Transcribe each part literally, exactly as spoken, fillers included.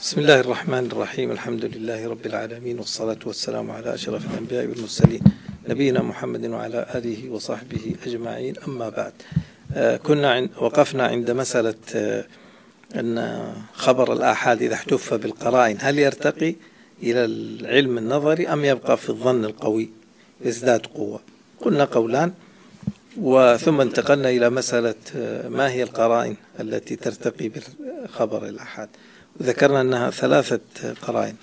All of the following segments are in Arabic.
بسم الله الرحمن الرحيم. الحمد لله رب العالمين، والصلاة والسلام على أشرف الأنبياء والمرسلين نبينا محمد وعلى آله وصحبه أجمعين. أما بعد، آه كنا عند وقفنا عند مسألة آه أن خبر الآحاد إذا احتف بالقرائن هل يرتقي إلى العلم النظري أم يبقى في الظن القوي يزداد قوة؟ قلنا قولان، وثم انتقلنا إلى مسألة آه ما هي القرائن التي ترتقي بخبر الآحاد، وذكرنا أنها ثلاثة قرائن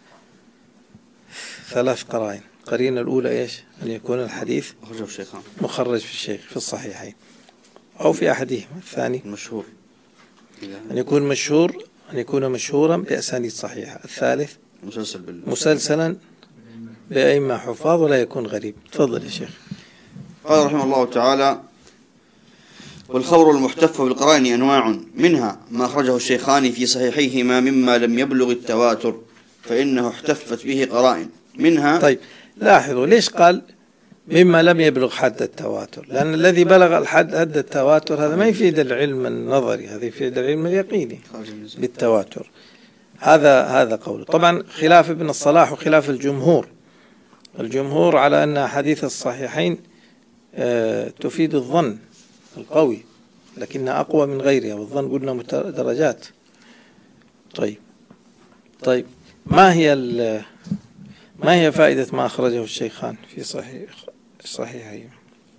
ثلاث قرائن. القرينة الأولى إيش؟ أن يكون الحديث مخرج في الشيخ في الصحيحين أو في أحدهما. الثاني مشهور، أن يكون مشهور أن يكون مشهورا بأسانيد صحيحة. الثالث مسلسل بال... مسلسلا بأئمة حفاظ ولا يكون غريب. تفضل يا شيخ. قال رحمه الله تعالى: والخبر المحتف بالقرائن أنواع، منها ما أخرجه الشيخان في صحيحيهما مما لم يبلغ التواتر فإنه احتفت به قرائن منها. طيب لاحظوا ليش قال مما لم يبلغ حد التواتر؟ لأن الذي بلغ الحد حد التواتر هذا ما يفيد العلم النظري، هذا يفيد العلم اليقيني بالتواتر. هذا هذا قوله. طبعا خلاف ابن الصلاح وخلاف الجمهور. الجمهور على أن حديث الصحيحين آه تفيد الظن القوي، لكنها أقوى من غيرها، والظن قلنا درجات. طيب طيب ما هي ما هي فائدة ما أخرجه الشيخان في صحيح صحيحين؟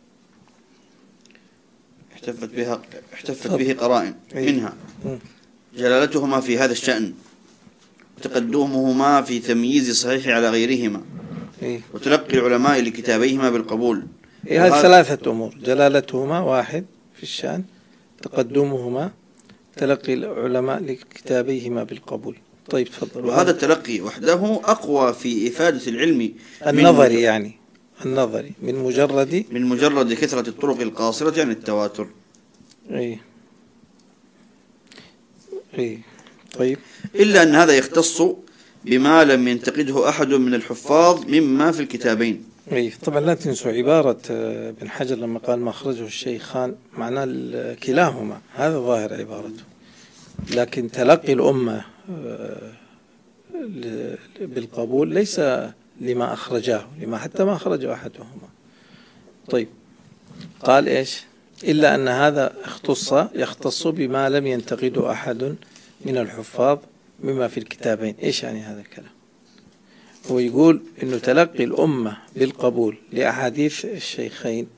احتفت بها احتفت به قرائن، منها جلالتهما في هذا الشأن، وتقدمهما في تمييز الصحيح على غيرهما، وتلقي العلماء لكتابيهما بالقبول. هذه ثلاثة أمور: جلالتهما واحد في الشأن، تقدمهما، تلقي العلماء لكتابيهما بالقبول. طيب تفضل. وهذا التلقي وحده أقوى في إفادة العلم النظري، يعني النظري من مجرد من مجرد كثرة الطرق القاصرة عن التواتر. أي أي طيب. إلا أن هذا يختص بما لم ينتقده أحد من الحفاظ مما في الكتابين. أي طبعا لا تنسوا عبارة ابن حجر لما قال ما أخرجه الشيخان، معناه كلاهما، هذا ظاهر عبارته. لكن تلقي الأمة بالقبول ليس لما أخرجاه، لما حتى ما أخرجه أحدهما. طيب قال إيش؟ إلا أن هذا اختص يختص بما لم ينتقده أحد من الحفاظ مما في الكتابين. إيش يعني هذا الكلام؟ هو يقول إنه تلقي الأمة بالقبول لأحاديث الشيخين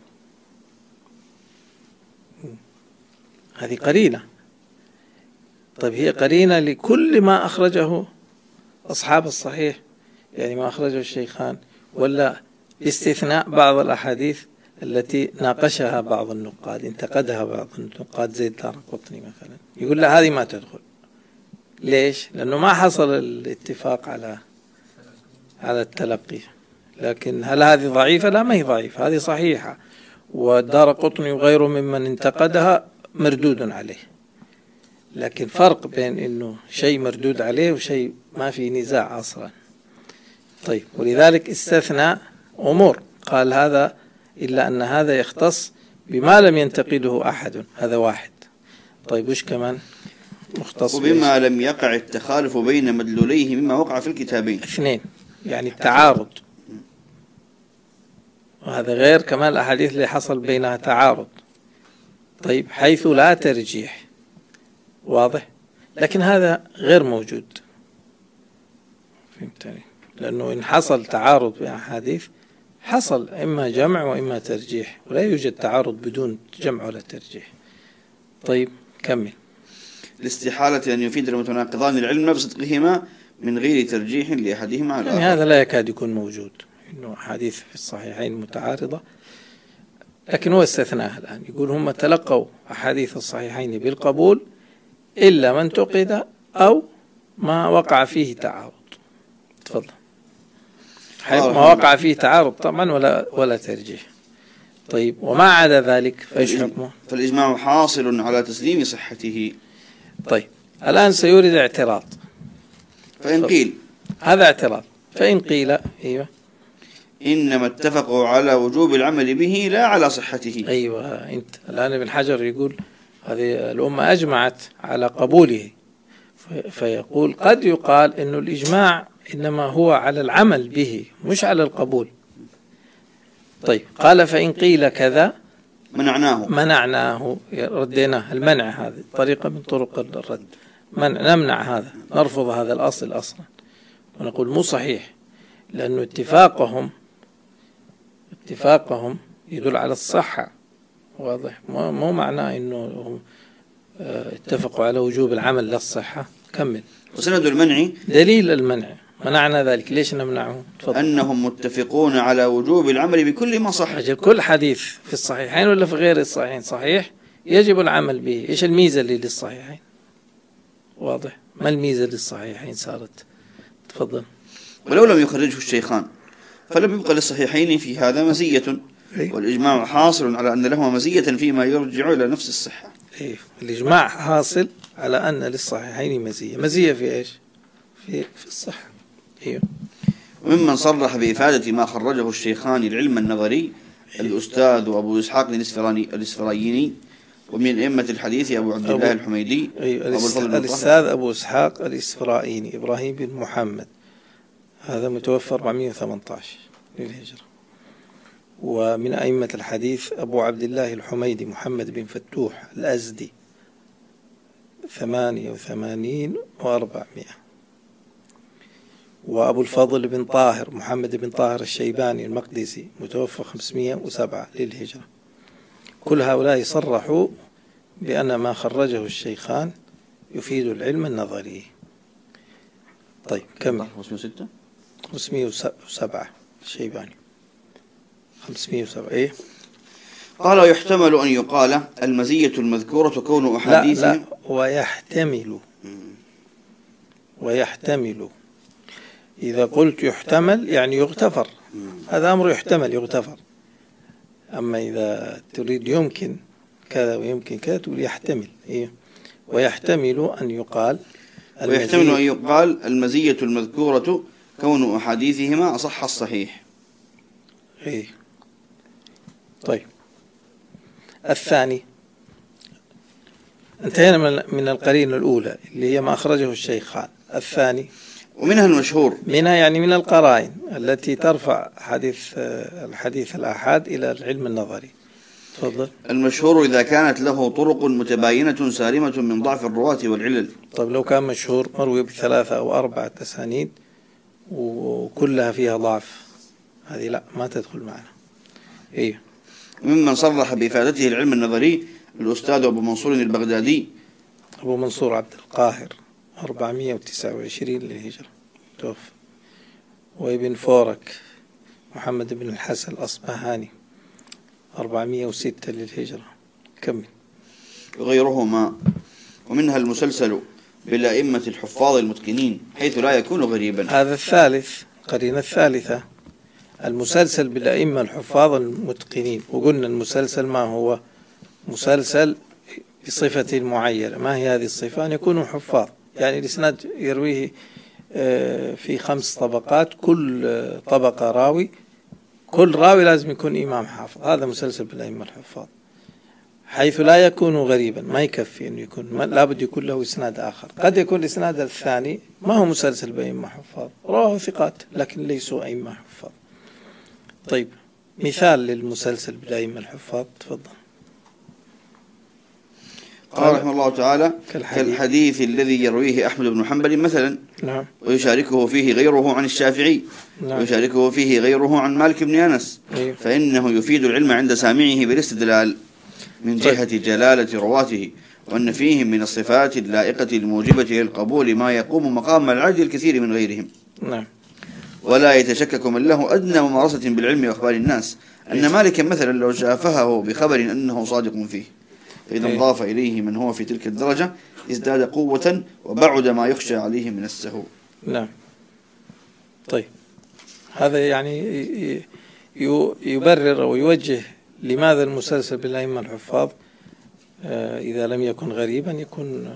هذه قرينة. طيب هي قرينة لكل ما أخرجه أصحاب الصحيح، يعني ما أخرجه الشيخان، ولا باستثناء بعض الأحاديث التي ناقشها بعض النقاد، انتقدها بعض النقاد زي الدارقطني مثلا، يقول لا هذه ما تدخل. ليش؟ لأنه ما حصل الاتفاق على على التلقي. لكن هل هذه ضعيفة؟ لا، ما هي ضعيفة، هذه صحيحة، والدارقطني وغيره ممن انتقدها مردود عليه. لكن فرق بين إنه شيء مردود عليه وشيء ما في نزاع أصلا. طيب ولذلك استثنى أمور، قال هذا إلا أن هذا يختص بما لم ينتقده أحد، هذا واحد. طيب وش كمان مختص؟ وبما لم يقع التخالف بين مدلوليه مما وقع في الكتابين. اثنين، يعني التعارض، وهذا غير كمان الأحاديث اللي حصل بينها تعارض. طيب حيث لا ترجيح، واضح، لكن هذا غير موجود. فهمتني؟ لأنه إن حصل تعارض في أحاديث حصل إما جمع وإما ترجيح، ولا يوجد تعارض بدون جمع ولا ترجيح. طيب كمل. الاستحالة أن يفيد المتناقضان العلم بصدقهما من غير ترجيح لأحدهما على يعني الآخر. هذا لا يكاد يكون موجود، إنه أحاديث في الصحيحين متعارضة، لكن هو استثناها الآن. يقول هم تلقوا أحاديث الصحيحين بالقبول إلا من تقد أو ما وقع فيه تعارض. تفضل. ما وقع فيه تعارض طبعا ولا ولا ترجيح. طيب وما عدا ذلك فإيش حكمه؟ فالإجماع حاصل على تسليم صحته. طيب الآن سيورد اعتراض. فإن قيل، هذا اعتراض، فإن قيل أيوة إنما اتفقوا على وجوب العمل به لا على صحته. أيوة أنت الآن ابن حجر يقول هذه الأمة أجمعت على قبوله، فيقول قد يقال إنه الإجماع إنما هو على العمل به مش على القبول. طيب قال فإن قيل كذا منعناه منعناه، رديناه. المنع هذه طريقة من طرق الرد، منع، نمنع هذا، نرفض هذا الأصل أصلا ونقول مو صحيح، لأنه اتفاقهم اتفاقهم يدل على الصحة. واضح؟ مو معناه إنه اتفقوا على وجوب العمل للصحة. كمل. وسند المنع دليل المنع، منعنا ذلك، ليش نمنعه؟ تفضل. أنهم متفقون على وجوب العمل بكل ما صح. أجل كل حديث في الصحيحين ولا في غير الصحيحين صحيح يجب العمل به. إيش الميزة اللي للصحيحين؟ واضح؟ ما الميزة للصحيحين صارت؟ تفضل. ولو لم يخرجه الشيخان فلم يبقى للصحيحين في هذا مزية، والإجماع حاصل على أن لهما مزية فيما يرجع إلى نفس الصحة. إيه، الإجماع حاصل على أن للصحيحين مزية. مزية في إيش؟ في في الصحة. إيه. وممن صرح بإفادة ما خرجه الشيخان العلم النظري الأستاذ أبو إسحاق الإسفرايني، ومن أئمة الحديث أبو عبد الله الحميدي. أيوة. الأستاذ أبو إسحاق الإسفرايني إبراهيم بن محمد، هذا متوفى أربعمائة وثمانية عشر للهجرة. ومن أئمة الحديث أبو عبد الله الحميدي محمد بن فتوح الأزدي ثمانية وثمانين وأربعمائة. وأبو الفضل بن طاهر محمد بن طاهر الشيباني المقدسي متوفى خمسمائة وسبعة للهجرة. كل هؤلاء صرحوا بأن ما خرجه الشيخان يفيد العلم النظري. طيب كم؟ خمسمائة وسبعة الشيباني خمسمائة وسبعة. إيه؟ قال ويحتمل أن يقال المزية المذكورة كون أحاديث. لا لا ويحتمل ويحتمل إذا قلت يحتمل يعني يغتفر، هذا أمر يحتمل يغتفر. أما إذا تريد يمكن كذا ويمكن كذا تقول يحتمل. إيه؟ ويحتمل أن يقال ويحتمل أن يقال المزية المذكورة كون أحاديثهما أصح الصحيح. إيه؟ طيب الثاني انتهينا من القرينة الأولى اللي هي ما أخرجه الشيخان. الثاني ومنها المشهور، منها يعني من القرائن التي ترفع حديث الحديث الآحاد إلى العلم النظري. تفضل. المشهور إذا كانت له طرق متباينة سالمة من ضعف الرواة والعلل. طيب لو كان مشهور مروي بثلاثة أو أربعة أسانيد وكلها فيها ضعف، هذه لا ما تدخل معنا. إيه؟ ممن صرح بإفادته العلم النظري الأستاذ أبو منصور البغدادي أبو منصور عبد القاهر أربعمائة وتسعة وعشرين للهجرة توفى. وابن فورك محمد بن الحسن الأصبهاني أربعمائة وستة للهجرة. كمل. وغيرهما. ومنها المسلسل بالأئمة الحفاظ المتقنين حيث لا يكون غريبا. هذا الثالث، قرينة الثالثة، المسلسل بالأئمة الحفاظ المتقنين. وقلنا المسلسل ما هو؟ مسلسل بصفة معينة. ما هي هذه الصفة؟ أن يكونوا حفاظ، يعني الإسناد يرويه في خمس طبقات، كل طبقة راوي، كل راوي لازم يكون إمام حافظ. هذا مسلسل بالأئمة الحفاظ حيث لا يكون غريبا. ما يكفي أنه يكون، لابد يكون له إسناد آخر. قد يكون الإسناد الثاني ما هو مسلسل بأئمة حفاظ، رواه ثقات لكن ليسوا أئمة حفاظ. طيب مثال للمسلسل بالأئمة الحفاظ. تفضل. قال رحمه الله تعالى كالحديث, كالحديث الذي يرويه أحمد بن حنبل مثلا. نعم. ويشاركه فيه غيره عن الشافعي. نعم. ويشاركه فيه غيره عن مالك بن أنس. أيوه. فإنه يفيد العلم عند سامعه بالاستدلال من جهة جلالة رواته، وأن فيهم من الصفات اللائقة الموجبة للقبول ما يقوم مقام العدل الكثير من غيرهم. نعم. ولا يتشكك من له أدنى ممارسة بالعلم وأخبار الناس أن مالكا مثلا لو شافهه بخبر أنه صادق فيه، فإذا انضاف إليه من هو في تلك الدرجة ازداد قوة وبعد ما يخشى عليه من السهو. نعم. طيب هذا يعني يبرر ويوجه لماذا المسلسل بالأئمة الحفاظ إذا لم يكن غريبا يكون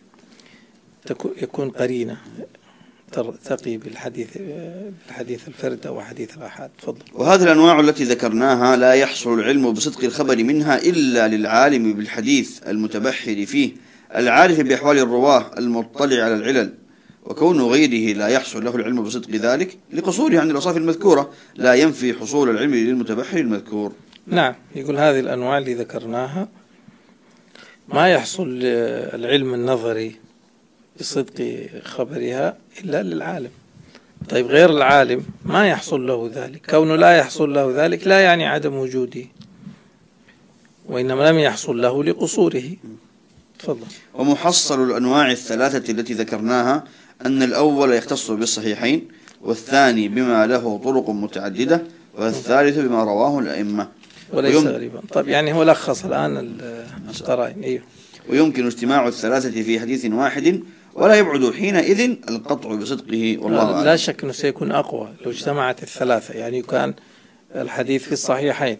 يكون قرينة تقي بالحديث بالحديث الفرد أو حديث الآحاد. تفضل. وهذه الأنواع التي ذكرناها لا يحصل العلم بصدق الخبر منها إلا للعالم بالحديث المتبحر فيه العارف بأحوال الرواه المطلع على العلل، وكون غيره لا يحصل له العلم بصدق ذلك لقصوره عن الأوصاف المذكورة لا ينفي حصول العلم للمتبحر المذكور. نعم، يقول هذه الأنواع اللي ذكرناها ما يحصل العلم النظري بصدق خبرها إلا للعالم. طيب غير العالم ما يحصل له ذلك، كونه لا يحصل له ذلك لا يعني عدم وجوده، وإنما لم يحصل له لقصوره. تفضل. ومحصل الأنواع الثلاثة التي ذكرناها أن الأول يختص بالصحيحين، والثاني بما له طرق متعددة، والثالث بما رواه الأئمة. وليس غريبا. طيب يعني هو لخص الآن القرائن. أيوه. ويمكن اجتماع الثلاثة في حديث واحد، ولا يبعد حينئذ القطع بصدقه، والله أعلم. لا شك أنه سيكون أقوى لو اجتمعت الثلاثة، يعني كان الحديث في الصحيحين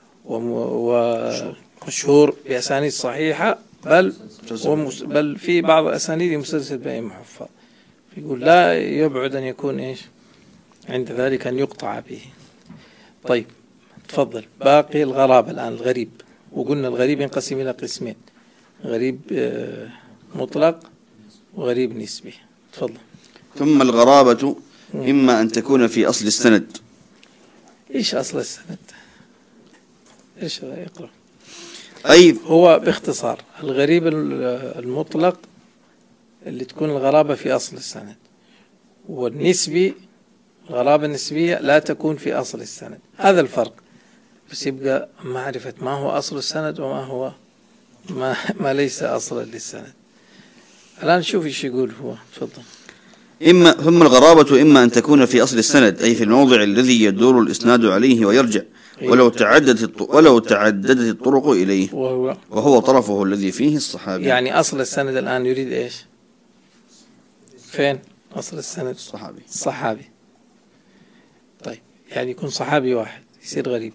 ومشهور بأسانيد صحيحة، بل بل في بعض الأسانيد مسلسل بأئمة حفاظ، يقول لا يبعد أن يكون إيش عند ذلك أن يقطع به. طيب تفضل. باقي الغرابة الآن، الغريب. وقلنا الغريب ينقسم إلى قسمين، غريب مطلق وغريب نسبي. تفضل. ثم الغرابة إما أن تكون في أصل السند. إيش أصل السند؟ إيش يقرأ؟ أي هو باختصار الغريب المطلق اللي تكون الغرابة في أصل السند، والنسبي الغرابة النسبية لا تكون في أصل السند. هذا الفرق، بس يبقى معرفة ما هو أصل السند وما هو ما, ما ليس أصلا للسند. الآن شوف إيش يقول هو. تفضل. إما ثم الغرابة إما أن تكون في أصل السند، أي في الموضع الذي يدور الإسناد عليه ويرجع، ولو تعددت ولو تعددت الطرق إليه، وهو وهو طرفه الذي فيه الصحابي. يعني أصل السند الآن يريد إيش؟ فين أصل السند؟ الصحابي. الصحابي. طيب يعني يكون صحابي واحد يصير غريب.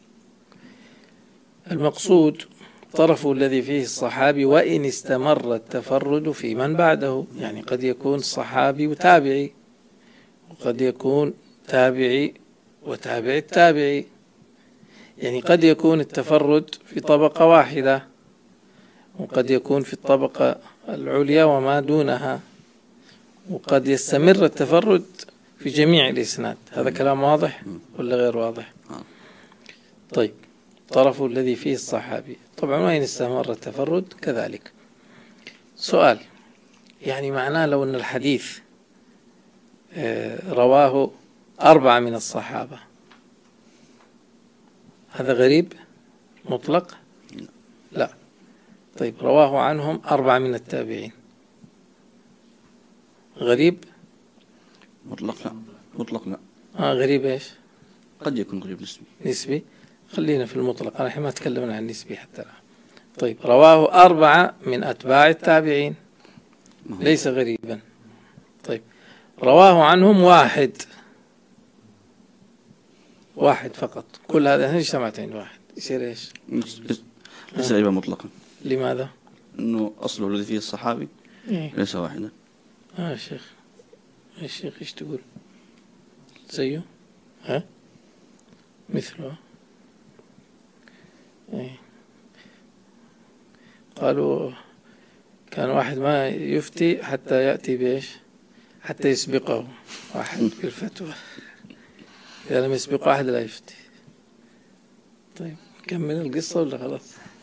المقصود طرفه الذي فيه الصحابي، وإن استمر التفرد في من بعده. يعني قد يكون صحابي وتابعي، وقد يكون تابعي وتابع التابعي، يعني قد يكون التفرد في طبقة واحدة، وقد يكون في الطبقة العليا وما دونها، وقد يستمر التفرد في جميع الإسناد. هذا كلام واضح ولا غير واضح؟ طيب طرفه الذي فيه الصحابي، طبعا وإن استمر التفرد كذلك. سؤال، يعني معناه لو أن الحديث رواه أربعة من الصحابة، هذا غريب مطلق؟ لا. طيب رواه عنهم أربعة من التابعين، غريب مطلق لا. مطلق لا. آه غريب إيش؟ قد يكون غريب نسبي. نسبي. خلينا في المطلق، أنا ما تكلمنا عن النسبي حتى الآن. طيب رواه أربعة من أتباع التابعين، ليس غريبا. طيب رواه عنهم واحد واحد فقط، كل هذا اجتمعت عند واحد، يصير إيش؟ ليس غريبا مطلقا. لماذا؟ إنه أصله الذي فيه الصحابي إيه؟ ليس واحدا. آه شيخ، الشيخ إيش تقول؟ زيه؟ ها؟ مثله؟ إيه؟ قالوا كان واحد ما يفتي حتى يأتي بإيش؟ حتى يسبقه واحد بالفتوى، إذا لم يسبق واحد لا يفتي. طيب نكمل القصة ولا خلاص؟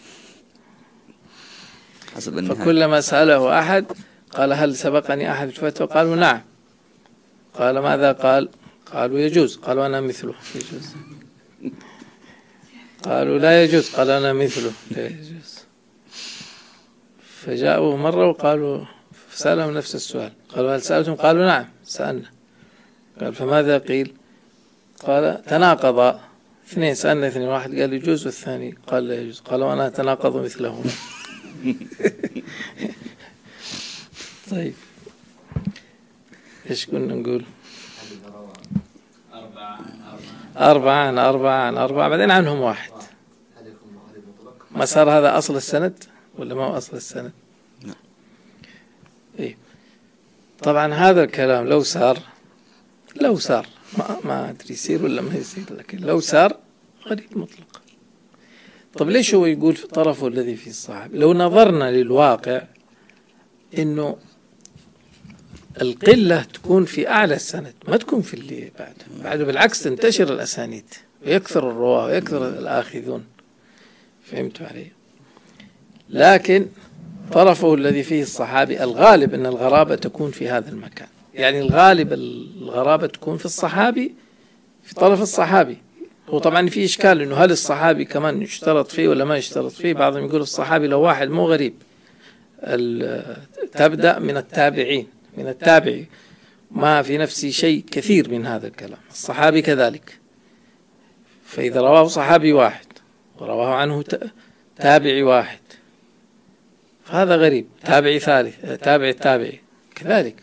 حسب النهاية. فكلما سأله أحد قال هل سبقني أحد الفتوى؟ قالوا نعم. قال ماذا قال؟ قالوا يجوز. قالوا أنا مثله. يجوز. قالوا لا يجوز. قال أنا مثله. لا يجوز. فجاءوا مرة وقالوا سألهم نفس السؤال، قالوا هل سألتم؟ قالوا نعم سألنا. قال فماذا قيل؟ قال تناقض اثنين، سألنا اثنين، واحد قال يجوز والثاني قال لا يجوز. قالوا أنا أتناقض مثلهما. طيب إيش كنا نقول؟ أربعة عن أربعة عن أربعة، بعدين عنهم واحد. ما صار هذا أصل السند ولا ما هو أصل السند؟ إيه. طبعا هذا الكلام لو صار لو صار ما, ما أدري يصير ولا ما يصير، لكن لو صار غريب مطلق. طب ليش هو يقول في طرفه الذي فيه الصحابي؟ لو نظرنا للواقع إنه القلة تكون في أعلى السند، ما تكون في اللي بعده. بعده بالعكس تنتشر الأسانيد ويكثر الرواة ويكثر الآخذون. فهمتوا علي؟ لكن طرفه الذي فيه الصحابي الغالب أن الغرابة تكون في هذا المكان، يعني الغالب الغرابة تكون في الصحابي، في طرف الصحابي. هو طبعا في إشكال إنه هل الصحابي كمان يشترط فيه ولا ما يشترط فيه. بعضهم يقول الصحابي لو واحد مو غريب تبدأ من التابعين، من التابعي، ما في نفسي شيء كثير من هذا الكلام. الصحابي كذلك، فإذا رواه صحابي واحد ورواه عنه تابعي واحد فهذا غريب. تابعي ثالث، تابعي التابعي كذلك.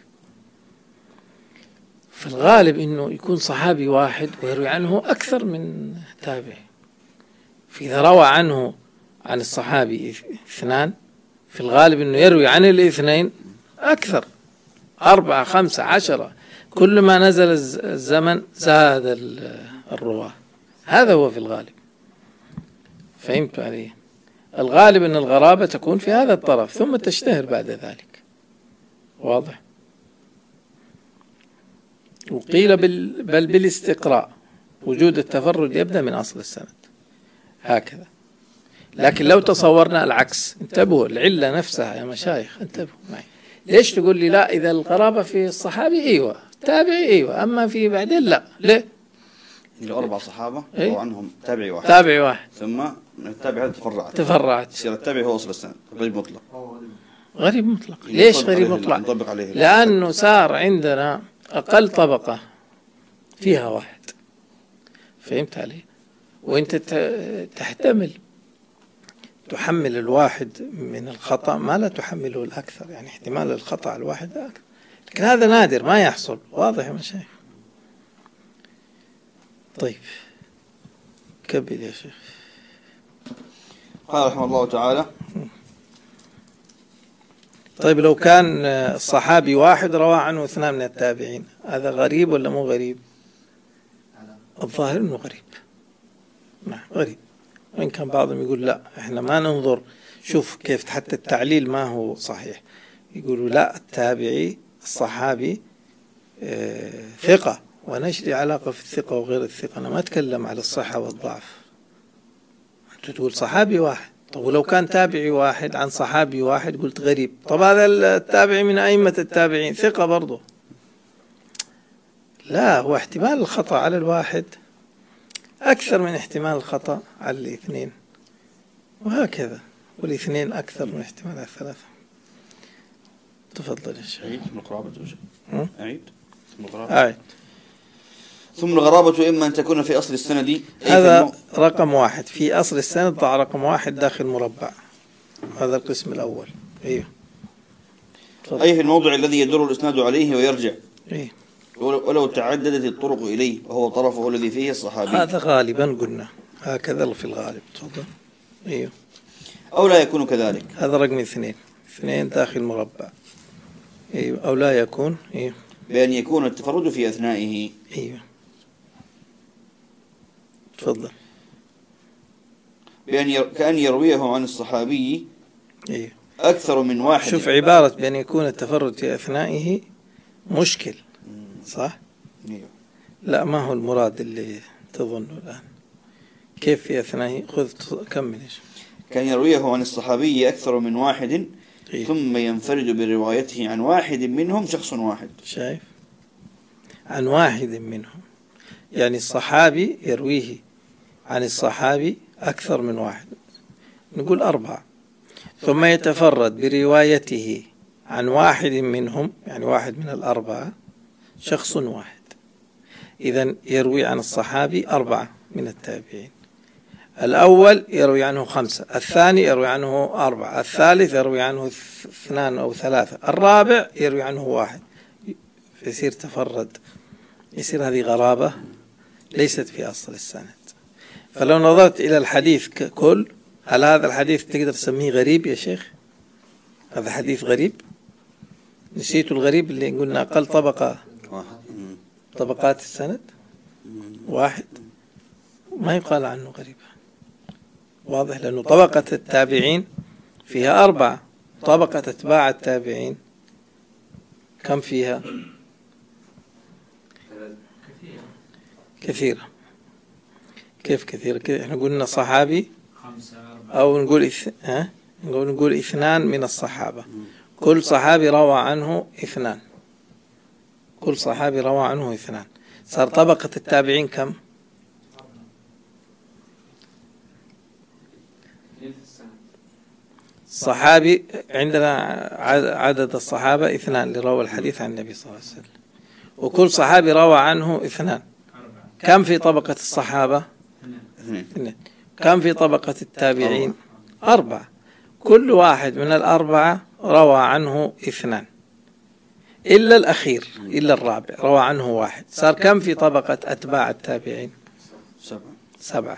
في الغالب إنه يكون صحابي واحد ويروي عنه أكثر من تابعي. فإذا روى عنه عن الصحابي اثنان في الغالب إنه يروي عن الاثنين أكثر، أربعة خمسة عشرة. كل ما نزل الزمن زاد الرواة. هذا هو في الغالب. فهمت عليه؟ الغالب أن الغرابة تكون في هذا الطرف ثم تشتهر بعد ذلك. واضح؟ وقيل بل, بل بالاستقراء وجود التفرد يبدأ من أصل السند هكذا. لكن لو تصورنا العكس، انتبهوا العلة نفسها يا مشايخ، انتبهوا معي. ليش تقول لي لا إذا القرابة في الصحابي أيوة، تابعي أيوة، أما في بعدين لا؟ ليه؟ اللي أربع صحابة إيه؟ وعنهم تابعي واحد تابعي واحد ثم من التابعي هذا تفرعت تفرعت يصير التابعي هو أصل السند. غريب مطلق. غريب مطلق. ليش غريب مطلق؟ نطبق عليه لأنه صار عندنا أقل طبقة فيها واحد. فهمت علي؟ وأنت تحتمل تحمل الواحد من الخطأ ما لا تحمله الأكثر، يعني احتمال الخطأ الواحد أكثر، لكن هذا نادر ما يحصل. واضح يا مشايخ؟ طيب كبل يا شيخ. قال رحمه الله تعالى: طيب لو كان الصحابي واحد روى عنه اثنان من التابعين، هذا غريب ولا مو غريب؟ الظاهر انه غريب. نعم غريب، وإن كان بعضهم يقول لا احنا ما ننظر. شوف كيف حتى التعليل ما هو صحيح. يقولوا لا، التابعي الصحابي اه ثقة، ونشري علاقة في الثقة وغير الثقة. أنا ما أتكلم على الصحة والضعف. أنت تقول صحابي واحد، طب ولو كان تابعي واحد عن صحابي واحد قلت غريب. طب هذا التابعي من أئمة التابعين ثقة برضه. لا، هو احتمال الخطأ على الواحد أكثر من احتمال الخطأ على الاثنين، وهكذا، والاثنين أكثر من احتمال الثلاثة. تفضل يا شيخ. أعيد ثم الغرابة. أعيد ثم الغرابة. أعيد. ثم الغرابة إما أن تكون في أصل السند. هذا رقم واحد في أصل السند، ضع رقم واحد داخل مربع. هذا القسم الأول. أيوه. أي في الموضع الذي يدور الإسناد عليه ويرجع. أيه. ولو تعددت الطرق إليه وهو طرفه الذي فيه الصحابي. هذا غالبا قلنا هكذا في الغالب. تفضل. أيوه. أو لا يكون كذلك. هذا رقم اثنين. اثنين داخل مربع. أيوه. أو لا يكون. أيوه. بأن يكون التفرد في أثنائه. أيوه. تفضل. بأن ير... كأن يرويه عن الصحابي. أيوه. أكثر من واحد. شوف عبارة بأن يكون التفرد في أثنائه مشكل، صح؟ أيوه. لا، ما هو المراد اللي تظنه الآن. كيف في أثنائه؟ خذ كمل. كان يرويه عن الصحابي أكثر من واحد. إيه؟ ثم ينفرد بروايته عن واحد منهم شخص واحد. شايف؟ عن واحد منهم، يعني الصحابي يرويه عن الصحابي أكثر من واحد، نقول أربعة، ثم يتفرد بروايته عن واحد منهم، يعني واحد من الأربعة شخص واحد. إذن يروي عن الصحابي أربعة من التابعين. الأول يروي عنه خمسة، الثاني يروي عنه أربعة، الثالث يروي عنه اثنان أو ثلاثة، الرابع يروي عنه واحد. يصير تفرد، يصير هذه غرابة ليست في أصل السند. فلو نظرت إلى الحديث ككل، هل هذا الحديث تقدر تسميه غريب يا شيخ؟ هذا حديث غريب؟ نسيت الغريب اللي قلنا أقل طبقة طبقات السند واحد، ما يقال عنه غريب. واضح؟ لأنه طبقة التابعين فيها أربعة، طبقة أتباع التابعين كم فيها؟ كثيرة. كيف كثيرة؟ كذا احنا قلنا صحابي أو نقول إث... ها؟ نقول نقول اثنان من الصحابة، كل صحابي روى عنه اثنان، كل صحابي روى عنه اثنان، صار طبقة التابعين كم؟ صحابي عندنا عدد الصحابة اثنان اللي روى الحديث عن النبي صلى الله عليه وسلم، وكل صحابي روى عنه اثنان، كم في طبقة الصحابة؟ اثنين. كم في طبقة التابعين؟ أربعة. كل واحد من الأربعة روى عنه اثنان إلا الأخير، إلا الرابع روى عنه واحد، صار كم في طبقة أتباع التابعين؟ سبعة. سبعة.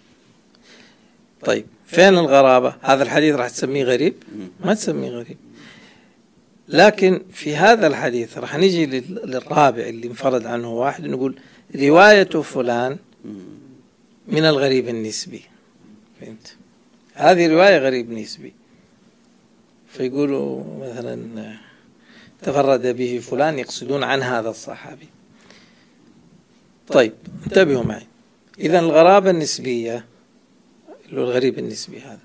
طيب فين الغرابة؟ هذا الحديث راح تسميه غريب؟ ما تسميه غريب، لكن في هذا الحديث راح نجي للرابع اللي انفرد عنه واحد، نقول رواية فلان من الغريب النسبي. فهمت؟ هذه رواية غريب نسبي، فيقولوا مثلا تفرد به فلان، يقصدون عن هذا الصحابي. طيب انتبهوا معي، إذن الغرابة النسبية اللي هو الغريب النسبي، هذا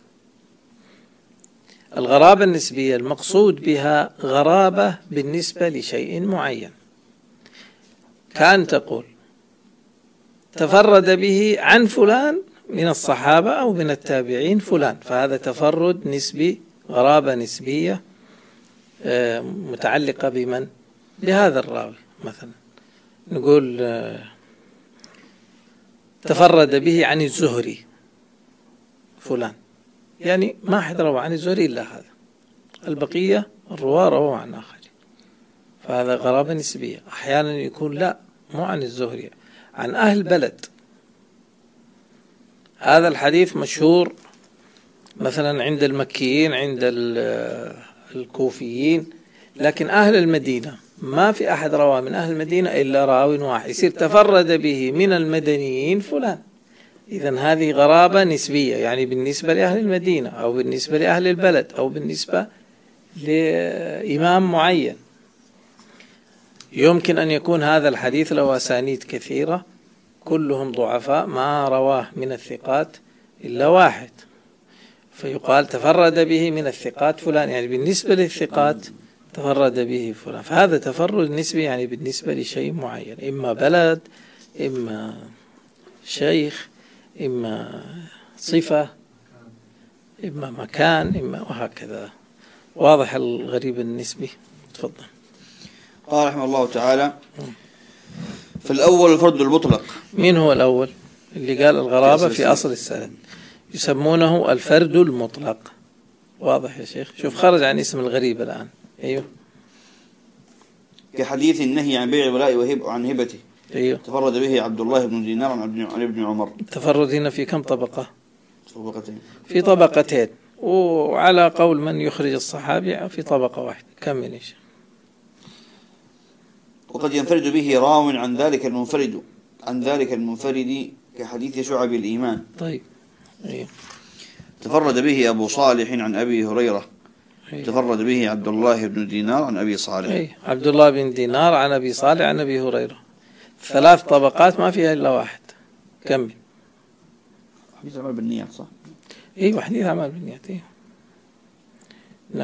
الغرابة النسبية المقصود بها غرابة بالنسبة لشيء معين، كان تقول تفرد به عن فلان من الصحابة أو من التابعين فلان، فهذا تفرد نسبي، غرابة نسبية متعلقة بمن؟ بهذا الراوي. مثلا نقول تفرد به عن الزهري فلان، يعني ما أحد روى عن الزهري إلا هذا، البقية الرواة رووا عن آخر، فهذا غرابة نسبية. أحيانا يكون لا، مو عن الزهري، عن أهل بلد. هذا الحديث مشهور مثلا عند المكيين، عند الكوفيين، لكن أهل المدينة ما في أحد روى من أهل المدينة إلا راوي واحد، يصير تفرد به من المدنيين فلان. إذن هذه غرابة نسبية، يعني بالنسبة لأهل المدينة أو بالنسبة لأهل البلد أو بالنسبة لإمام معين. يمكن أن يكون هذا الحديث له أسانيد كثيرة كلهم ضعفاء، ما رواه من الثقات إلا واحد، فيقال تفرد به من الثقات فلان، يعني بالنسبة للثقات تفرد به فلان، فهذا تفرد نسبي، يعني بالنسبة لشيء معين، إما بلد، إما شيخ، إما صفة، إما مكان، إما وهكذا. واضح الغريب النسبي؟ تفضل. قال رحمه الله تعالى: فالأول الفرد المطلق. مين هو الأول اللي قال الغرابة في أصل السند؟ يسمونه الفرد المطلق. واضح يا شيخ؟ شوف خرج عن اسم الغريب الآن. أيوه، كحديث النهي عن بيع الولاء وهب عن هبته. أيوه، تفرد به عبد الله بن دينار عن ابن عمر. التفرد هنا في كم طبقة؟ طبقتين. في طبقتين، وعلى قول من يخرج الصحابي في طبقة واحدة. كمل يا شيخ. وقد ينفرد به راو عن ذلك المنفرد عن ذلك المنفرد كحديث شعب الإيمان. طيب. أيوه. تفرد به أبو صالح عن أبي هريرة. أيوه. تفرد به عبد الله بن دينار عن أبي صالح. أيوه. عبد الله بن دينار عن أبي صالح عن أبي هريرة. ثلاث طبقات ما فيها إلا واحد. كمل. حديث عمل بالنيات صح؟ أيوه، حديث عمل بالنيات. أيوه. نعم.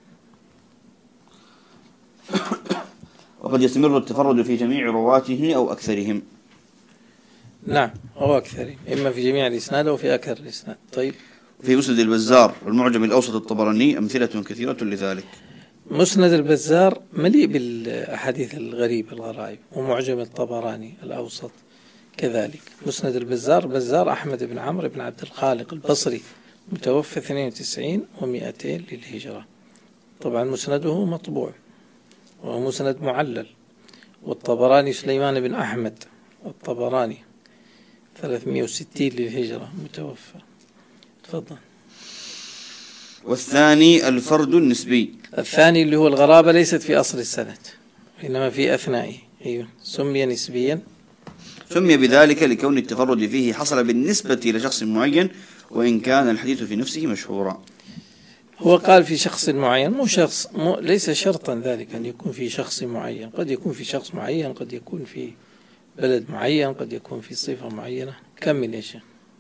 وقد يستمر التفرد في جميع رواته أو أكثرهم. نعم، أو أكثرهم، إما في جميع الإسناد أو في أكثر الإسناد. طيب. في مسند البزار والمعجم الأوسط الطبراني أمثلة كثيرة لذلك. مسند البزار مليء بالأحاديث الغريبة الغرائب، ومعجم الطبراني الأوسط كذلك. مسند البزار بزار أحمد بن عمرو بن عبد الخالق البصري، متوفى اثنين وتسعين ومئتين للهجرة. طبعا مسنده مطبوع وهو مسند معلل. والطبراني سليمان بن أحمد الطبراني ثلاثمئة وستين للهجرة، متوفى. تفضل. والثاني الفرد النسبي. الثاني اللي هو الغرابة ليست في أصل السند إنما في أثنائه. أيوه، سمي نسبيا. سمي بذلك لكون التفرد فيه حصل بالنسبة إلى شخص معين، وإن كان الحديث في نفسه مشهورا. هو قال في شخص معين، مو شخص مو ليس شرطا ذلك أن يكون في شخص معين، قد يكون في شخص معين، قد يكون في بلد معين، قد يكون في صفة معينة. كمل يا شيخ.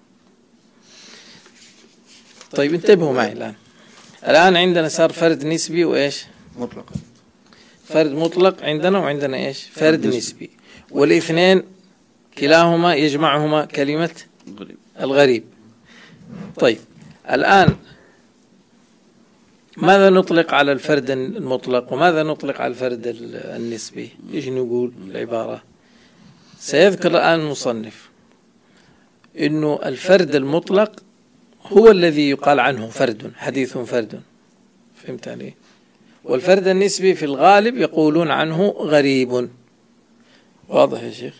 طيب انتبهوا معي الآن. الآن عندنا صار فرد نسبي وإيش؟ مطلق. فرد مطلق عندنا، وعندنا إيش؟ فرد نسبي، والاثنين كلاهما يجمعهما كلمة غريب. الغريب. طيب الآن ماذا نطلق على الفرد المطلق وماذا نطلق على الفرد النسبي؟ إيش نقول العبارة؟ سيذكر الآن المصنف إنه الفرد المطلق هو الذي يقال عنه فرد، حديث فرد، فهمت عليه؟ والفرد النسبي في الغالب يقولون عنه غريب. واضح يا شيخ؟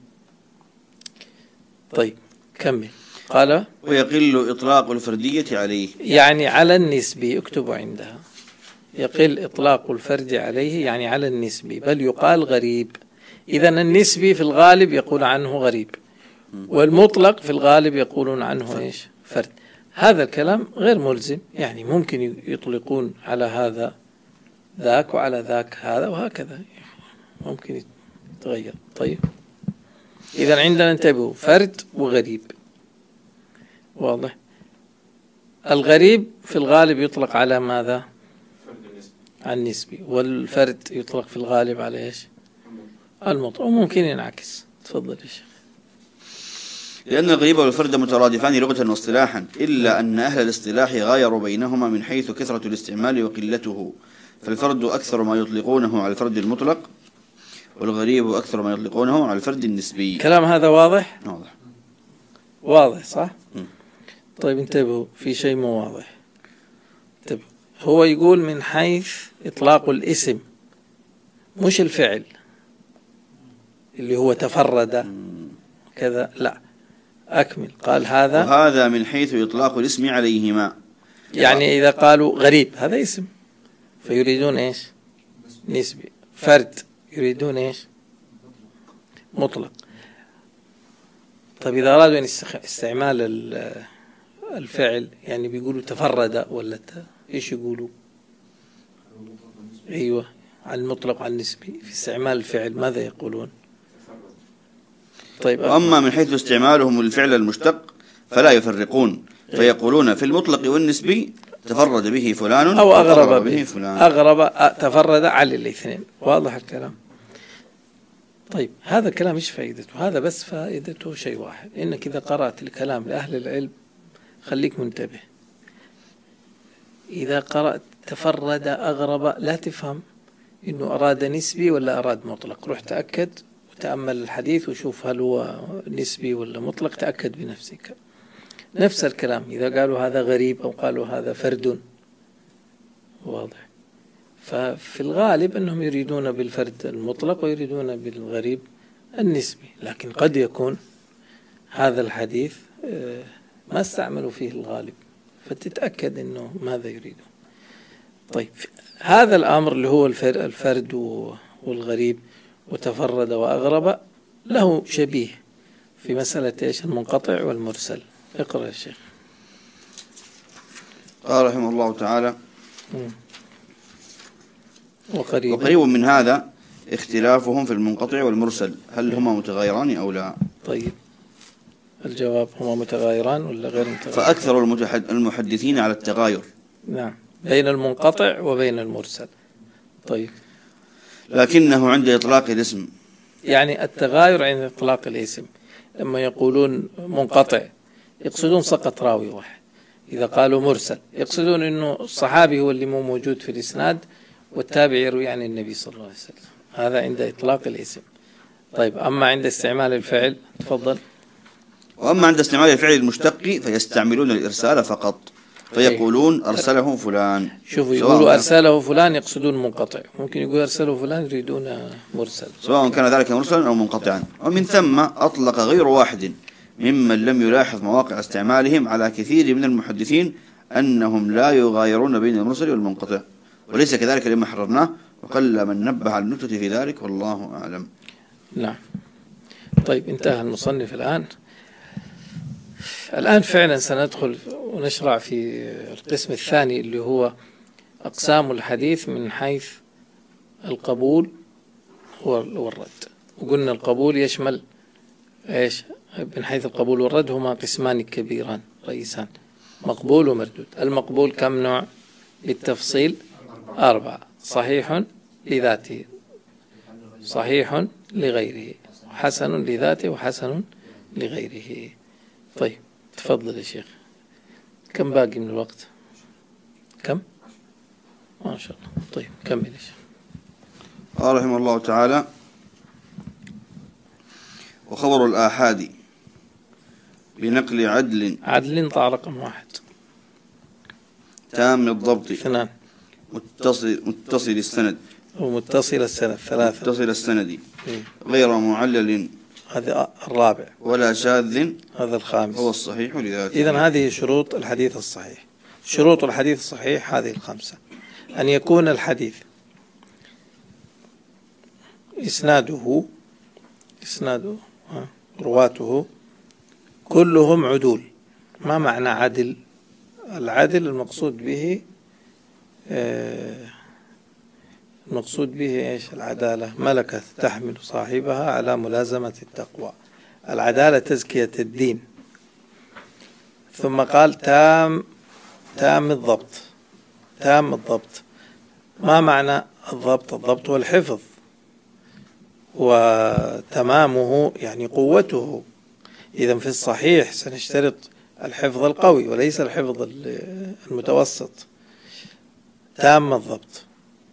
طيب كمل. قال ويقل إطلاق الفردية عليه، يعني على النسبي، اكتبوا عندها، يقل إطلاق الفرد عليه يعني على النسبي، بل يقال غريب. إذن النسبي في الغالب يقول عنه غريب، والمطلق في الغالب يقولون عنه إيش؟ فرد. هذا الكلام غير ملزم، يعني ممكن يطلقون على هذا ذاك وعلى ذاك هذا وهكذا، ممكن يتغير. طيب إذن عندنا انتبهوا، فرد وغريب. واضح؟ الغريب في الغالب يطلق على ماذا؟ على النسبي، والفرد يطلق في الغالب على إيش؟ المطلق، وممكن ينعكس. تفضل يا شيخ. لأن الغريب والفرد مترادفان لغة واصطلاحا، إلا أن أهل الاصطلاح غايروا بينهما من حيث كثرة الاستعمال وقلته، فالفرد أكثر ما يطلقونه على الفرد المطلق، والغريب أكثر ما يطلقونه على الفرد النسبي. كلام هذا واضح؟ واضح. واضح صح؟ م. طيب انتبهوا، في شيء مو واضح. انتبهوا، هو يقول من حيث إطلاق الاسم مش الفعل اللي هو تفرد م. كذا، لا أكمل. قال هذا وهذا من حيث إطلاق الاسم عليهما، يعني إذا قالوا غريب هذا اسم فيريدون إيش؟ نسبي. فرد يريدون إيش؟ مطلق. طيب إذا أرادوا أن استعمال الفعل يعني بيقولوا تفرد ولا إيش يقولوا؟ أيوة، على المطلق على النسبي في استعمال الفعل ماذا يقولون؟ طيب وأما من حيث استعمالهم الفعل المشتق فلا يفرقون، فيقولون في المطلق والنسبي تفرد به فلان أو أغرب به فلان. أغرب تفرد على الاثنين. واضح الكلام؟ طيب هذا الكلام ايش فائدته؟ هذا بس فائدته شيء واحد، انك اذا قرأت الكلام لأهل العلم خليك منتبه. اذا قرأت تفرد أغرب لا تفهم انه اراد نسبي ولا اراد مطلق، روح تأكد وتأمل الحديث وشوف هل هو نسبي ولا مطلق، تأكد بنفسك. نفس الكلام اذا قالوا هذا غريب او قالوا هذا فرد. واضح؟ ففي الغالب أنهم يريدون بالفرد المطلق ويريدون بالغريب النسبي، لكن قد يكون هذا الحديث ما استعملوا فيه الغالب، فتتأكد أنه ماذا يريدون. طيب هذا الأمر اللي هو الفرد والغريب وتفرد وأغرب له شبيه في مسألة إيش؟ المنقطع والمرسل. اقرأ يا شيخ. قال رحمه الله تعالى: وقريب, وقريب من هذا اختلافهم في المنقطع والمرسل، هل هما متغايران أو لا؟ طيب الجواب هما متغايران ولا غير متغايران؟ فأكثر المحدثين على التغاير. نعم، بين المنقطع وبين المرسل. طيب لكنه عند إطلاق الاسم، يعني التغاير عند إطلاق الاسم، لما يقولون منقطع يقصدون سقط راوي واحد، إذا قالوا مرسل يقصدون أنه الصحابي هو اللي مو موجود في الإسناد والتابع يروي عن النبي صلى الله عليه وسلم، هذا عند إطلاق الاسم. طيب أما عند استعمال الفعل تفضل. وأما عند استعمال الفعل المشتق فيستعملون الإرسال فقط، فيقولون أرسله فلان. شوفوا يقولوا أرسله فلان يقصدون منقطع، ممكن يقول أرسله فلان يريدون مرسل، سواء كان ذلك مرسلا أو منقطعا. ومن ثم أطلق غير واحد ممن لم يلاحظ مواقع استعمالهم على كثير من المحدثين أنهم لا يغايرون بين المرسل والمنقطع، وليس كذلك لما حررناه، وقل من نبه على النكتة في ذلك، والله أعلم. نعم. طيب انتهى المصنف الآن. الآن فعلا سندخل ونشرع في القسم الثاني اللي هو أقسام الحديث من حيث القبول والرد. وقلنا القبول يشمل إيش؟ من حيث القبول والرد هما قسمان كبيران رئيسان، مقبول ومردود. المقبول كم نوع بالتفصيل؟ أربعة: صحيح لذاته، صحيح لغيره، حسن لذاته، وحسن لغيره. طيب تفضل يا شيخ. كم باقي من الوقت؟ كم؟ ما شاء الله. طيب كمل يا شيخ. قال رحمه الله تعالى: وخبر الآحاد بنقل عدل عدل طاع رقم واحد. تام الضبط. اثنان: متصل متصل السند. ومتصل السند. ثلاثة: متصل السند إيه؟ غير معلل. هذا الرابع. ولا شاذ. هذا الخامس. هو الصحيح لذاته. إذن هذه شروط الحديث الصحيح. شروط الحديث الصحيح هذه الخمسة: أن يكون الحديث إسناده إسناده رواته كلهم عدول. ما معنى عدل؟ العدل المقصود به آه المقصود به إيش؟ العدالة ملكة تحمل صاحبها على ملازمة التقوى. العدالة تزكية الدين. ثم قال تام تام الضبط. تام الضبط ما معنى الضبط؟ الضبط والحفظ، وتمامه يعني قوته. إذن في الصحيح سنشترط الحفظ القوي وليس الحفظ المتوسط. تام الضبط.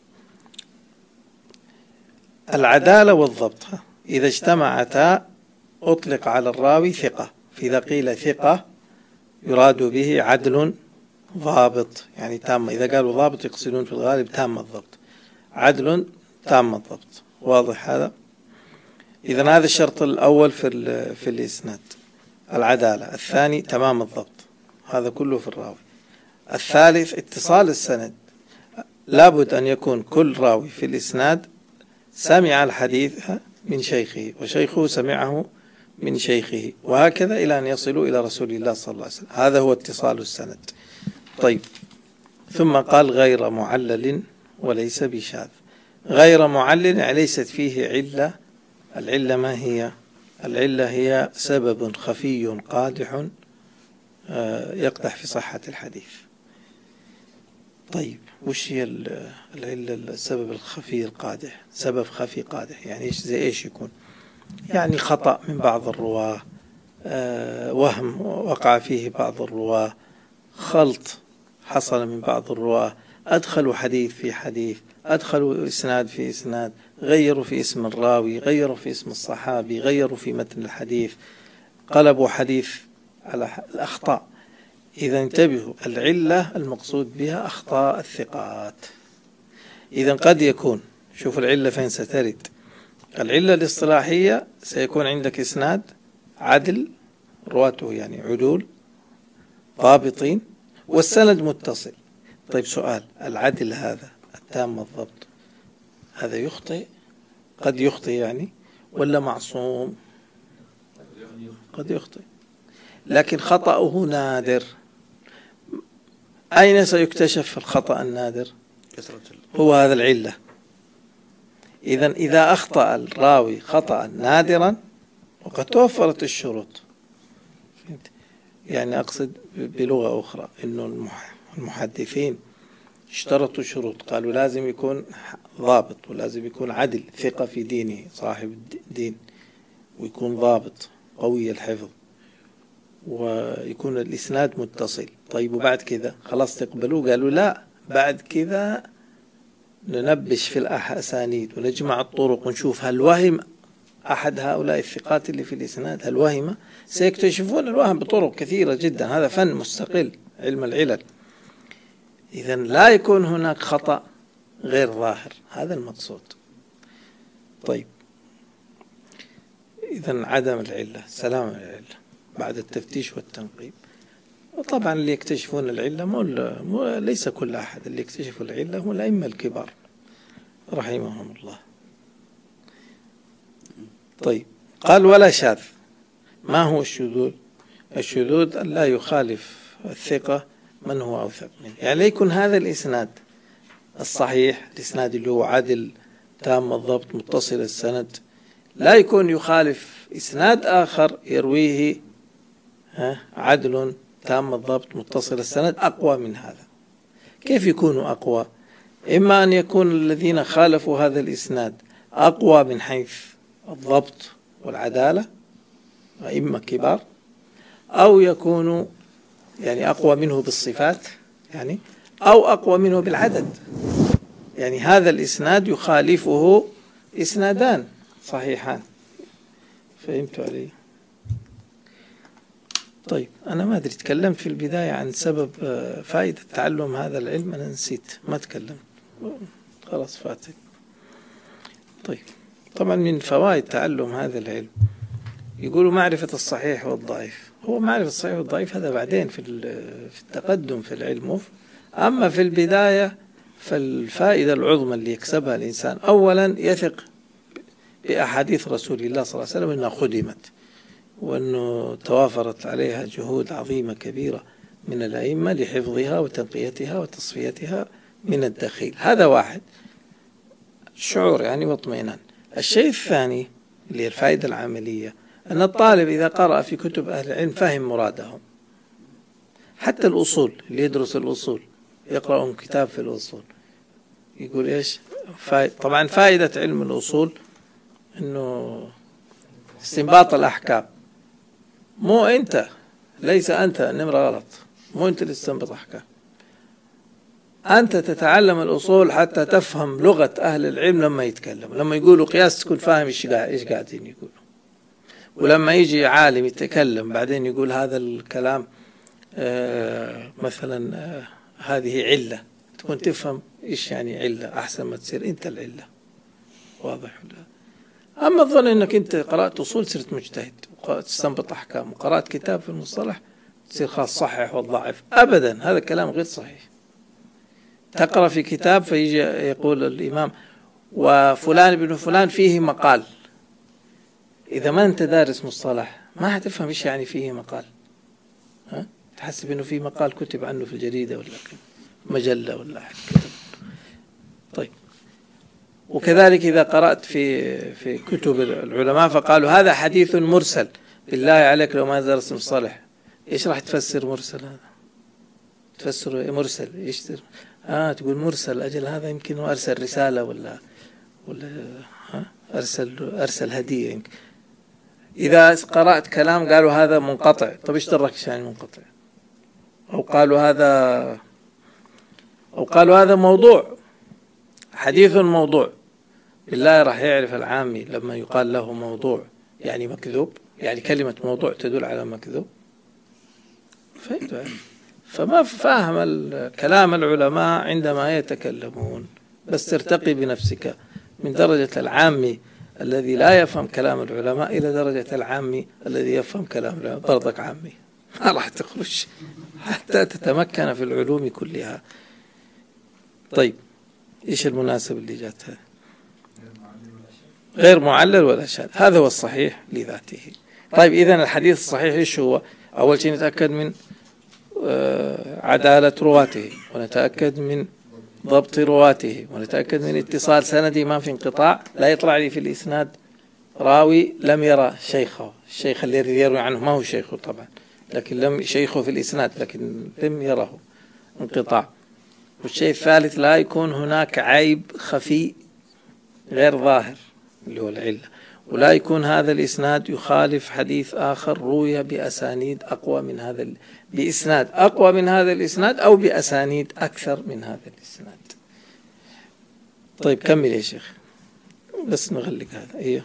العدالة والضبط إذا اجتمعتا أطلق على الراوي ثقة، فإذا قيل ثقة يراد به عدل ضابط، يعني تام. إذا قالوا ضابط يقصدون في الغالب تام الضبط. عدل تام الضبط. واضح هذا؟ إذن هذا الشرط الأول في في الإسناد، العدالة. الثاني تمام الضبط، هذا كله في الراوي. الثالث اتصال السند، لابد أن يكون كل راوي في الإسناد سمع الحديث من شيخه، وشيخه سمعه من شيخه، وهكذا إلى أن يصلوا إلى رسول الله صلى الله عليه وسلم. هذا هو اتصال السند. طيب، ثم قال غير معلل وليس بشاذ. غير معلل ليست فيه علة. العلة ما هي؟ العلة هي سبب خفي قادح يقدح في صحة الحديث. طيب وش هي العلة؟ السبب الخفي القادح، سبب خفي قادح يعني إيش؟ زي إيش يكون؟ يعني خطأ من بعض الرواة، آه وهم وقع فيه بعض الرواة، خلط حصل من بعض الرواة، أدخلوا حديث في حديث، أدخلوا إسناد في إسناد، غيروا في اسم الراوي، غيروا في اسم الصحابي، غيروا في متن الحديث، قلبوا حديث على الأخطاء. إذا انتبهوا، العلة المقصود بها أخطاء الثقات. إذا قد يكون، شوف العلة فين سترد. العلة الاصطلاحية سيكون عندك إسناد عدل رواته يعني عدول ضابطين، والسند متصل. طيب سؤال، العدل هذا التام الضبط هذا يخطئ؟ قد يخطئ يعني، ولا معصوم؟ قد يخطئ، لكن خطأه نادر. أين سيكتشف الخطأ النادر؟ هو هذا العلة. إذن إذا أخطأ الراوي خطأ نادرا وقد توفرت الشروط، يعني أقصد بلغة أخرى إنه المحدثين اشترطوا شروط، قالوا لازم يكون ضابط، ولازم يكون عدل، ثقة في دينه، صاحب دين، ويكون ضابط قوي الحفظ، ويكون الإسناد متصل. طيب وبعد كذا خلاص تقبلوا؟ قالوا لا، بعد كذا ننبش في الأسانيد ونجمع الطرق ونشوف هل وهم أحد هؤلاء الثقات اللي في الإسناد، هل وهم؟ سيكتشفون الوهم بطرق كثيرة جدا. هذا فن مستقل، علم العلل. إذن لا يكون هناك خطأ غير ظاهر، هذا المقصود. طيب، إذن عدم العلة، سلام العلة بعد التفتيش والتنقيب. وطبعا اللي يكتشفون العلة مو مو ليس كل أحد، اللي يكتشفوا العلة هم الأئمة الكبار رحمهم الله. طيب، قال ولا شاذ. ما هو الشذوذ؟ الشذوذ أن لا يخالف الثقة من هو أوثق منه. يعني لا يكون هذا الإسناد الصحيح، الإسناد اللي هو عدل تام الضبط متصل السند، لا يكون يخالف إسناد آخر يرويه عدل تام الضبط متصل السند أقوى من هذا. كيف يكون أقوى؟ إما أن يكون الذين خالفوا هذا الإسناد أقوى من حيث الضبط والعدالة، أئمة كبار، أو يكونوا يعني أقوى منه بالصفات، يعني أو أقوى منه بالعدد. يعني هذا الإسناد يخالفه إسنادان صحيحان. فهمت علي؟ طيب أنا ما أدري، تكلمت في البداية عن سبب فائدة تعلم هذا العلم، أنا نسيت ما تكلمت، خلاص فاتك. طيب طبعا من فوائد تعلم هذا العلم يقولوا معرفة الصحيح والضعيف. هو معرفة الصحيح والضعيف هذا بعدين في في التقدم في العلم، أما في البداية فالفائدة العظمى اللي يكسبها الإنسان أولا يثق بأحاديث رسول الله صلى الله عليه وسلم أنها خدمت، وأنه توافرت عليها جهود عظيمة كبيرة من الأئمة لحفظها وتنقيتها وتصفيتها من الدخيل. هذا واحد، شعور يعني واطمئنان. الشيء الثاني اللي هي الفائدة العملية، أن الطالب إذا قرأ في كتب أهل العلم فهم مرادهم. حتى الأصول، اللي يدرس الأصول يقرأون كتاب في الأصول يقول إيش فائدة. طبعا فائدة علم الأصول أنه استنباط الأحكام، مو أنت، ليس أنت نمرة غلط، مو أنت اللي تستنبط أحكام، أنت تتعلم الأصول حتى تفهم لغة أهل العلم لما يتكلم، لما يقولوا قياس تكون فاهم إيش قاعدين يقولوا، ولما يجي عالم يتكلم بعدين يقول هذا الكلام آه مثلا آه هذه علة، تكون تفهم إيش يعني علة أحسن ما تصير أنت العلة. واضح ولا؟ أما الظن أنك أنت قرأت أصول صرت مجتهد وتستنبط أحكام، وقرأت كتاب في المصطلح تصير خاص صحح والضعف، أبدا هذا الكلام غير صحيح. تقرأ في كتاب فيجي يقول الإمام وفلان ابن فلان فيه مقال، إذا ما أنت دارس مصطلح ما هتفهم إيش يعني فيه مقال، ها؟ تحسب إنه في مقال كتب عنه في الجريدة ولا مجلة ولا حاجة. طيب وكذلك إذا قرأت في في كتب العلماء فقالوا هذا حديث مرسل، بالله عليك لو ما درست مصطلح إيش راح تفسر مرسل؟ هذا تفسر مرسل إيش؟ آه تقول مرسل أجل هذا يمكن أرسل رسالة ولا ولا ها أرسل أرسل هدية يمكن. إذا قرأت كلام قالوا هذا منقطع، طب إيش درك إيش يعني منقطع؟ أو قالوا هذا أو قالوا هذا موضوع، حديث موضوع، بالله راح يعرف العامي لما يقال له موضوع يعني مكذوب، يعني كلمة موضوع تدل على مكذوب. فهمت؟ فما فاهم كلام العلماء عندما يتكلمون، بس ترتقي بنفسك من درجة العامي الذي لا يفهم كلام العلماء إلى درجة العامي الذي يفهم كلام العلماء. برضك عامي ما راح تخرج حتى تتمكن في العلوم كلها. طيب إيش المناسب اللي جاتها؟ غير معلل ولا شاذ، هذا هو الصحيح لذاته. طيب إذن الحديث الصحيح إيش هو؟ أول شيء نتأكد من عدالة رواته، ونتأكد من ضبط رواته، ونتأكد من اتصال سندي ما في انقطاع، لا يطلع لي في الإسناد راوي لم يرى شيخه، الشيخ الذي يروي عنه ما هو شيخه طبعا، لكن لم شيخه في الإسناد لكن لم يره انقطاع. والشيء الثالث لا يكون هناك عيب خفي غير ظاهر اللي هو العلة، ولا يكون هذا الإسناد يخالف حديث آخر روي بأسانيد أقوى من هذا، بإسناد أقوى من هذا الإسناد أو بأسانيد أكثر من هذا الإسناد. طيب كمل يا شيخ، بس نغلق هذا. إيه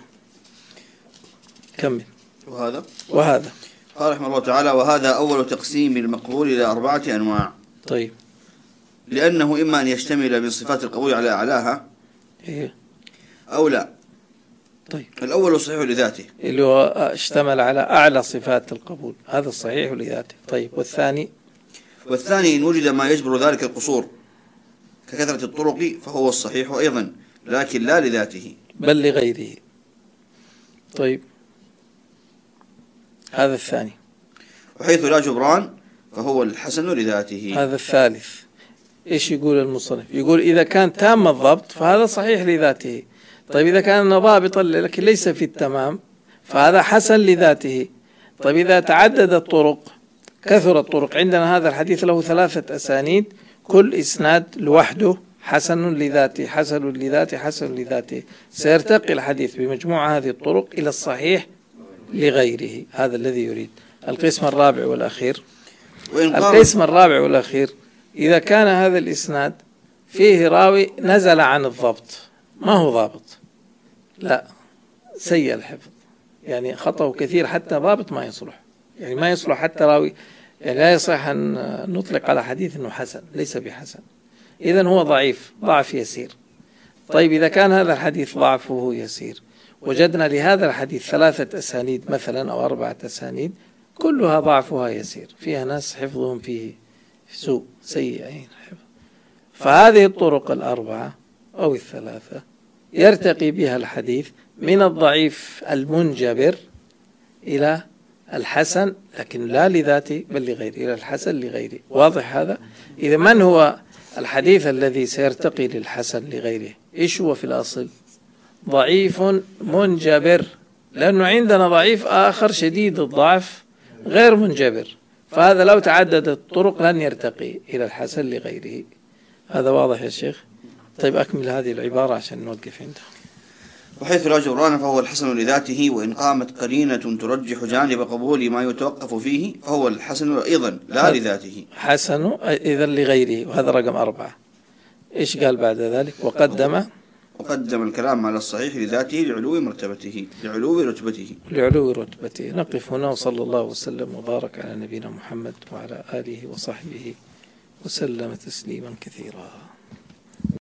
كمل. وهذا وهذا قال رحمه الله تعالى وهذا أول تقسيم المقبول إلى أربعة أنواع. طيب لأنه إما أن يشتمل من صفات القبول على أعلاها إيه أو لا. طيب الأول صحيح لذاته، اللي هو اشتمل على أعلى صفات القبول، هذا الصحيح لذاته. طيب والثاني؟ والثاني إن وجد ما يجبر ذلك القصور ككثرة الطرق فهو الصحيح أيضا لكن لا لذاته بل لغيره. طيب هذا الثاني. وحيث لا جبران فهو الحسن لذاته. هذا الثالث. إيش يقول المصنف؟ يقول إذا كان تام الضبط فهذا صحيح لذاته. طيب إذا كان ضابطا لكن ليس في التمام فهذا حسن لذاته. طيب إذا تعدد الطرق، كثر الطرق، عندنا هذا الحديث له ثلاثة أسانيد، كل إسناد لوحده حسن لذاته حسن لذاته حسن لذاته، سيرتقي الحديث بمجموعة هذه الطرق إلى الصحيح لغيره. هذا الذي يريد. القسم الرابع والأخير القسم الرابع والأخير إذا كان هذا الإسناد فيه راوي نزل عن الضبط، ما هو ضابط، لا، سيء الحفظ، يعني خطأه كثير حتى ضابط ما يصلح، يعني ما يصلح حتى راوي، يعني لا يصح أن نطلق على حديث أنه حسن، ليس بحسن، إذن هو ضعيف، ضعف يسير. طيب إذا كان هذا الحديث ضعفه يسير، وجدنا لهذا الحديث ثلاثة أسانيد مثلا أو أربعة أسانيد كلها ضعفها يسير، فيها ناس حفظهم فيه سوء سيئين حفظ، فهذه الطرق الأربعة أو الثلاثة يرتقي بها الحديث من الضعيف المنجبر إلى الحسن، لكن لا لذاته بل لغيره، إلى الحسن لغيره. واضح هذا؟ إذا من هو الحديث الذي سيرتقي للحسن لغيره؟ إيش هو في الأصل؟ ضعيف منجبر، لأنه عندنا ضعيف آخر شديد الضعف غير منجبر، فهذا لو تعددت الطرق لن يرتقي إلى الحسن لغيره. هذا واضح يا شيخ؟ طيب أكمل هذه العبارة عشان نوقف عندها. وحيث لا جبران فهو الحسن لذاته، وإن قامت قرينة ترجح جانب قبول ما يتوقف فيه فهو الحسن أيضا لا لذاته. حسن إذا لغيره، وهذا رقم أربعة. إيش قال بعد ذلك؟ وقدم وقدم الكلام على الصحيح لذاته لعلو مرتبته لعلو رتبته لعلو رتبته. نقف هنا، وصلى الله وسلم وبارك على نبينا محمد وعلى آله وصحبه وسلم تسليما كثيرا.